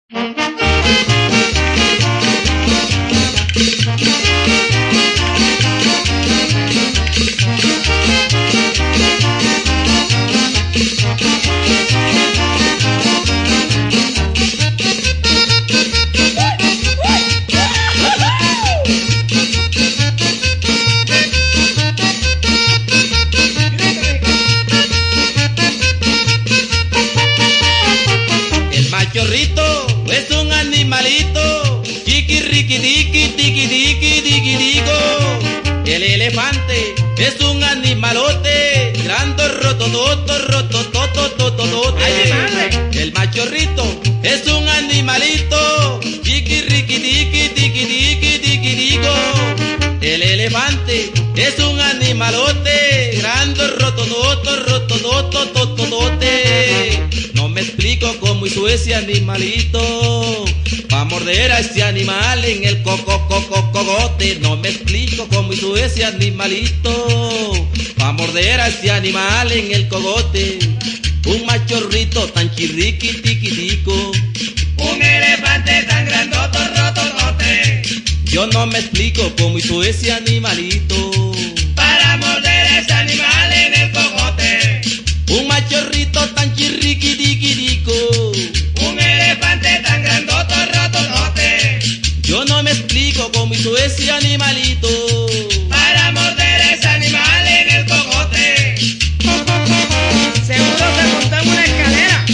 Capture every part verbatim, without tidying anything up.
Machorrito es un animalito, chiquirriqui diqui tiqui diqui diqui digo. El elefante es un animalote, grande rotototo rotototo tototote. El machorrito es un animalito, chiquirriqui diqui tiqui diqui diqui digo. El elefante es un animalote, grande rotototo rotototo tototote. No me explico cómo hizo ese animalito pa' morder a ese animal en el coco coco cogote. No me explico cómo hizo ese animalito pa' morder a ese animal en el cogote. Un machorrito tan chirriqui tiquitico, un elefante tan grandoto rototote. Yo no me explico cómo hizo ese animalito para morder a ese animal en el cogote. Un machorrito tan chirriqui tiquitico, un elefante tan grandoto rototote. Yo no me explico cómo hizo ese animalito para morder a ese animal en el cogote. Seguro se montó en una escalera.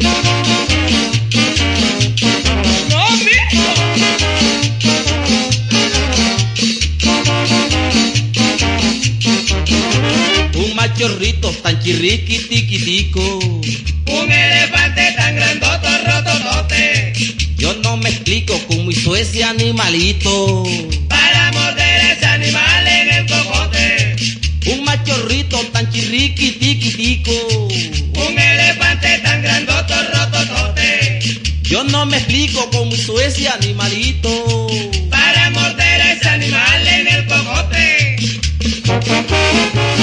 ¡No, mijo! Un machorrito tan chirriqui tiquitico, un elefante tan grandoto rototote. Yo no me explico cómo hizo ese animalito para morder a ese animal en el cogote. Un machorrito tan chirriqui tiquitico, un elefante tan grandoto rototote. Yo no me explico cómo hizo ese animalito para morder a ese animal en el cogote.